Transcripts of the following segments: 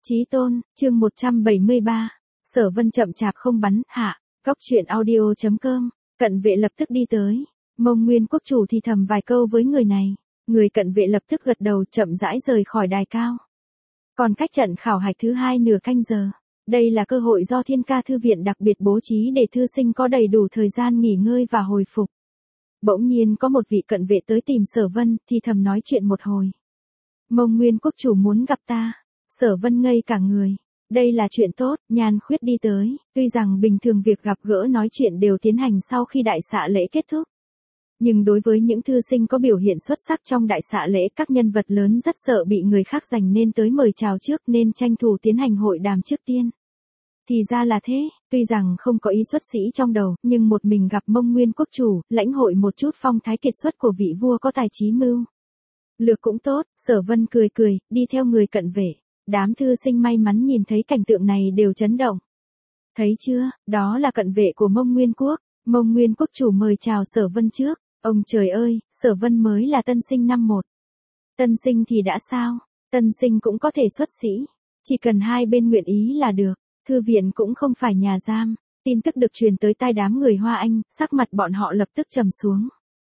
Chí tôn, chương 173. Sở Vân chậm chạp không bắn, hạ. Góc truyện audio.com. Cận vệ lập tức đi tới. Mông Nguyên quốc chủ thì thầm vài câu với người này. Người cận vệ lập tức gật đầu chậm rãi rời khỏi đài cao. Còn cách trận khảo hạch thứ 2 nửa canh giờ. Đây là cơ hội do Thiên Ca Thư viện đặc biệt bố trí để thư sinh có đầy đủ thời gian nghỉ ngơi và hồi phục. Bỗng nhiên có một vị cận vệ tới tìm Sở Vân, thì thầm nói chuyện một hồi. Mông Nguyên quốc chủ muốn gặp ta. Sở Vân ngây cả người. Đây là chuyện tốt, Nhan Khuyết đi tới. Tuy rằng bình thường việc gặp gỡ nói chuyện đều tiến hành sau khi đại xạ lễ kết thúc. Nhưng đối với những thư sinh có biểu hiện xuất sắc trong đại xạ lễ, các nhân vật lớn rất sợ bị người khác giành nên tới mời chào trước nên tranh thủ tiến hành hội đàm trước tiên. Thì ra là thế, tuy rằng không có ý xuất sĩ trong đầu, nhưng một mình gặp Mông Nguyên quốc chủ, lãnh hội một chút phong thái kiệt xuất của vị vua có tài trí mưu lược cũng tốt. Sở Vân cười cười, đi theo người cận vệ. Đám thư sinh may mắn nhìn thấy cảnh tượng này đều chấn động. Thấy chưa, đó là cận vệ của Mông Nguyên quốc. Mông Nguyên quốc chủ mời chào Sở Vân trước. Ông trời ơi, Sở Vân mới là tân sinh năm 1. Tân sinh thì đã sao? Tân sinh cũng có thể xuất sĩ. Chỉ cần hai bên nguyện ý là được. Thư viện cũng không phải nhà giam. Tin tức được truyền tới tai đám người Hoa Anh, sắc mặt bọn họ lập tức trầm xuống.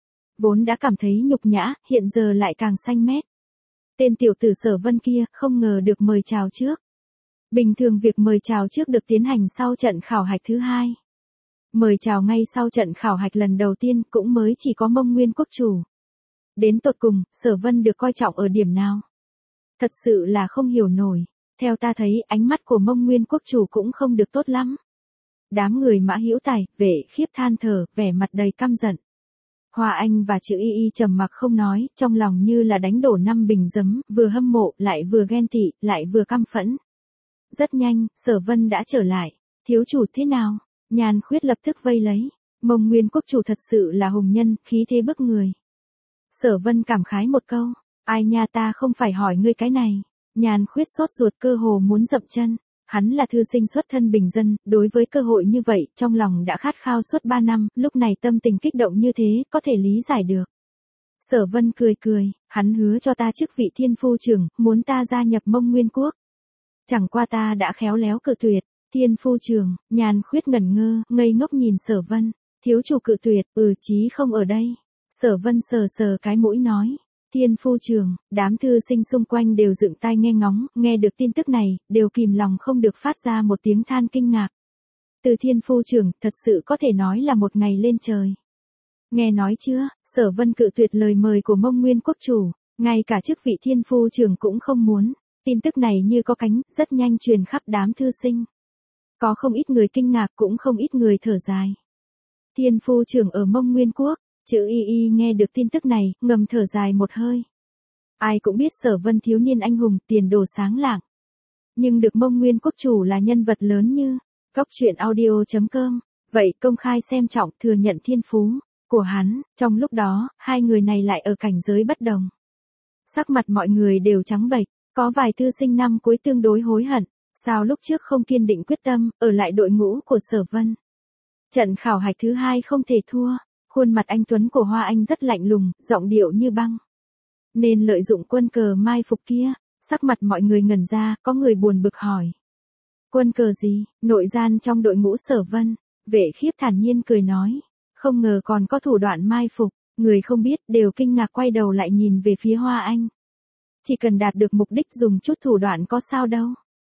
Vốn đã cảm thấy nhục nhã, hiện giờ lại càng xanh mét. Tên tiểu tử Sở Vân kia không ngờ được mời chào trước. Bình thường việc mời chào trước được tiến hành sau trận khảo hạch thứ 2. Mời chào ngay sau trận khảo hạch lần đầu tiên cũng mới chỉ có Mông Nguyên quốc chủ. Đến tột cùng, Sở Vân được coi trọng ở điểm nào? Thật sự là không hiểu nổi. Theo ta thấy, ánh mắt của Mông Nguyên quốc chủ cũng không được tốt lắm. Đám người Mã Hữu Tài, Vệ Khiếp than thở, vẻ mặt đầy căm giận. Hoa Anh và Chữ Y Y trầm mặc không nói, trong lòng như là đánh đổ 5 bình giấm, vừa hâm mộ, lại vừa ghen tị, lại vừa căm phẫn. Rất nhanh, Sở Vân đã trở lại. Thiếu chủ thế nào? Nhan Khuyết lập tức vây lấy. Mông Nguyên quốc chủ thật sự là hùng nhân, khí thế bức người. Sở Vân cảm khái một câu. Ai nha, ta không phải hỏi ngươi cái này. Nhan Khuyết sốt ruột cơ hồ muốn dậm chân. Hắn là thư sinh xuất thân bình dân, đối với cơ hội như vậy, trong lòng đã khát khao suốt 3 năm, lúc này tâm tình kích động như thế, có thể lý giải được. Sở Vân cười cười, hắn hứa cho ta chức vị thiên phu trưởng, muốn ta gia nhập Mông Nguyên quốc. Chẳng qua ta đã khéo léo cự tuyệt. Thiên phu trưởng, Nhan Khuyết ngẩn ngơ, ngây ngốc nhìn Sở Vân. Thiếu chủ cự tuyệt, chí không ở đây. Sở Vân sờ sờ cái mũi nói. Thiên phu trưởng, đám thư sinh xung quanh đều dựng tai nghe ngóng, nghe được tin tức này, đều kìm lòng không được phát ra một tiếng than kinh ngạc. Từ thiên phu trưởng, thật sự có thể nói là một ngày lên trời. Nghe nói chưa, Sở Vân cự tuyệt lời mời của Mông Nguyên quốc chủ, ngay cả chức vị thiên phu trưởng cũng không muốn. Tin tức này như có cánh, rất nhanh truyền khắp đám thư sinh. Có không ít người kinh ngạc cũng không ít người thở dài. Thiên phu trưởng ở Mông Nguyên quốc. Chữ Y Y nghe được tin tức này, ngầm thở dài một hơi. Ai cũng biết Sở Vân thiếu niên anh hùng, tiền đồ sáng lạng. Nhưng được Mông Nguyên quốc chủ là nhân vật lớn như Góc truyện audio.com, vậy công khai xem trọng thừa nhận thiên phú của hắn. Trong lúc đó, hai người này lại ở cảnh giới bất đồng. Sắc mặt mọi người đều trắng bệch, có vài thư sinh năm cuối tương đối hối hận, sao lúc trước không kiên định quyết tâm, ở lại đội ngũ của Sở Vân. Trận khảo hạch thứ 2 không thể thua. Khuôn mặt anh tuấn của Hoa Anh rất lạnh lùng, giọng điệu như băng. Nên lợi dụng quân cờ mai phục kia. Sắc mặt mọi người ngẩn ra, có người buồn bực hỏi. Quân cờ gì? Nội gian trong đội ngũ Sở Vân. Vệ Khiếp thản nhiên cười nói. Không ngờ còn có thủ đoạn mai phục. Người không biết đều kinh ngạc quay đầu lại nhìn về phía Hoa Anh. Chỉ cần đạt được mục đích dùng chút thủ đoạn có sao đâu.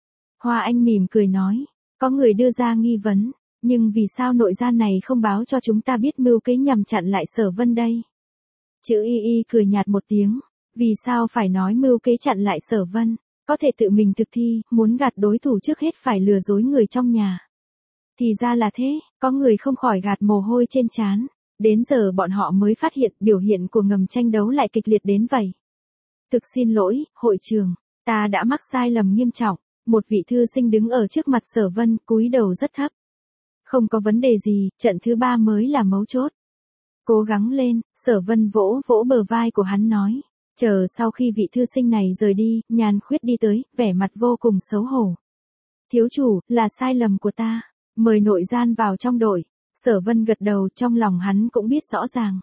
Hoa Anh mỉm cười nói. Có người đưa ra nghi vấn. Nhưng vì sao nội gian này không báo cho chúng ta biết mưu kế nhằm chặn lại Sở Vân đây? Chữ Y Y cười nhạt một tiếng. Vì sao phải nói mưu kế chặn lại Sở Vân? Có thể tự mình thực thi, muốn gạt đối thủ trước hết phải lừa dối người trong nhà. Thì ra là thế, có người không khỏi gạt mồ hôi trên trán. Đến giờ bọn họ mới phát hiện biểu hiện của ngầm tranh đấu lại kịch liệt đến vậy. Thực xin lỗi, hội trưởng, ta đã mắc sai lầm nghiêm trọng. Một vị thư sinh đứng ở trước mặt Sở Vân, cúi đầu rất thấp. Không có vấn đề gì, trận thứ 3 mới là mấu chốt. Cố gắng lên, Sở Vân vỗ vỗ bờ vai của hắn nói. Chờ sau khi vị thư sinh này rời đi, Nhan Khuyết đi tới, vẻ mặt vô cùng xấu hổ. Thiếu chủ, là sai lầm của ta. Mời nội gian vào trong đội. Sở Vân gật đầu, trong lòng hắn cũng biết rõ ràng.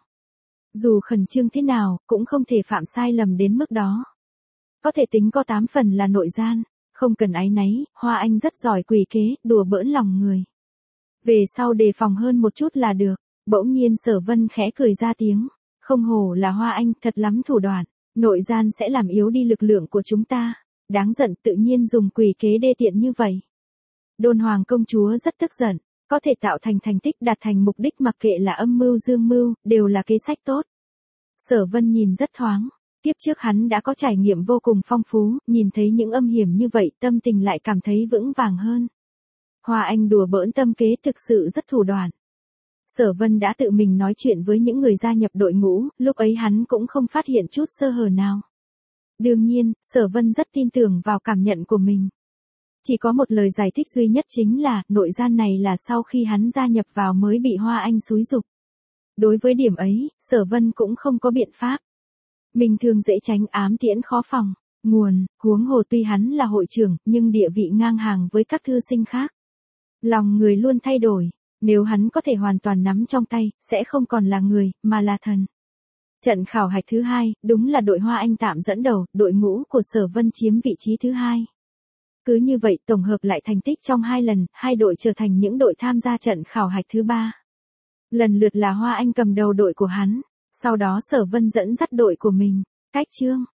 Dù khẩn trương thế nào, cũng không thể phạm sai lầm đến mức đó. Có thể tính có 8 phần là nội gian. Không cần áy náy, Hoa Anh rất giỏi quỷ kế, đùa bỡn lòng người. Về sau đề phòng hơn một chút là được. Bỗng nhiên Sở Vân khẽ cười ra tiếng. Không hổ là Hoa Anh, thật lắm thủ đoạn. Nội gian sẽ làm yếu đi lực lượng của chúng ta. Đáng giận, tự nhiên dùng quỷ kế đê tiện như vậy. Đôn Hoàng công chúa rất tức giận. Có thể tạo thành thành tích đạt thành mục đích mặc kệ là âm mưu dương mưu, đều là kế sách tốt. Sở Vân nhìn rất thoáng. Tiếp trước hắn đã có trải nghiệm vô cùng phong phú, nhìn thấy những âm hiểm như vậy tâm tình lại cảm thấy vững vàng hơn. Hoa Anh đùa bỡn tâm kế thực sự rất thủ đoạn. Sở Vân đã tự mình nói chuyện với những người gia nhập đội ngũ, lúc ấy hắn cũng không phát hiện chút sơ hở nào. Đương nhiên, Sở Vân rất tin tưởng vào cảm nhận của mình. Chỉ có một lời giải thích duy nhất chính là, nội gian này là sau khi hắn gia nhập vào mới bị Hoa Anh xúi giục. Đối với điểm ấy, Sở Vân cũng không có biện pháp. Mình thường dễ tránh ám tiễn khó phòng, huống hồ tuy hắn là hội trưởng, nhưng địa vị ngang hàng với các thư sinh khác. Lòng người luôn thay đổi, nếu hắn có thể hoàn toàn nắm trong tay, sẽ không còn là người, mà là thần. Trận khảo hạch thứ 2, đúng là đội Hoa Anh tạm dẫn đầu, đội ngũ của Sở Vân chiếm vị trí thứ 2. Cứ như vậy tổng hợp lại thành tích trong 2 lần, 2 đội trở thành những đội tham gia trận khảo hạch thứ 3. Lần lượt là Hoa Anh cầm đầu đội của hắn, sau đó Sở Vân dẫn dắt đội của mình. Cách chương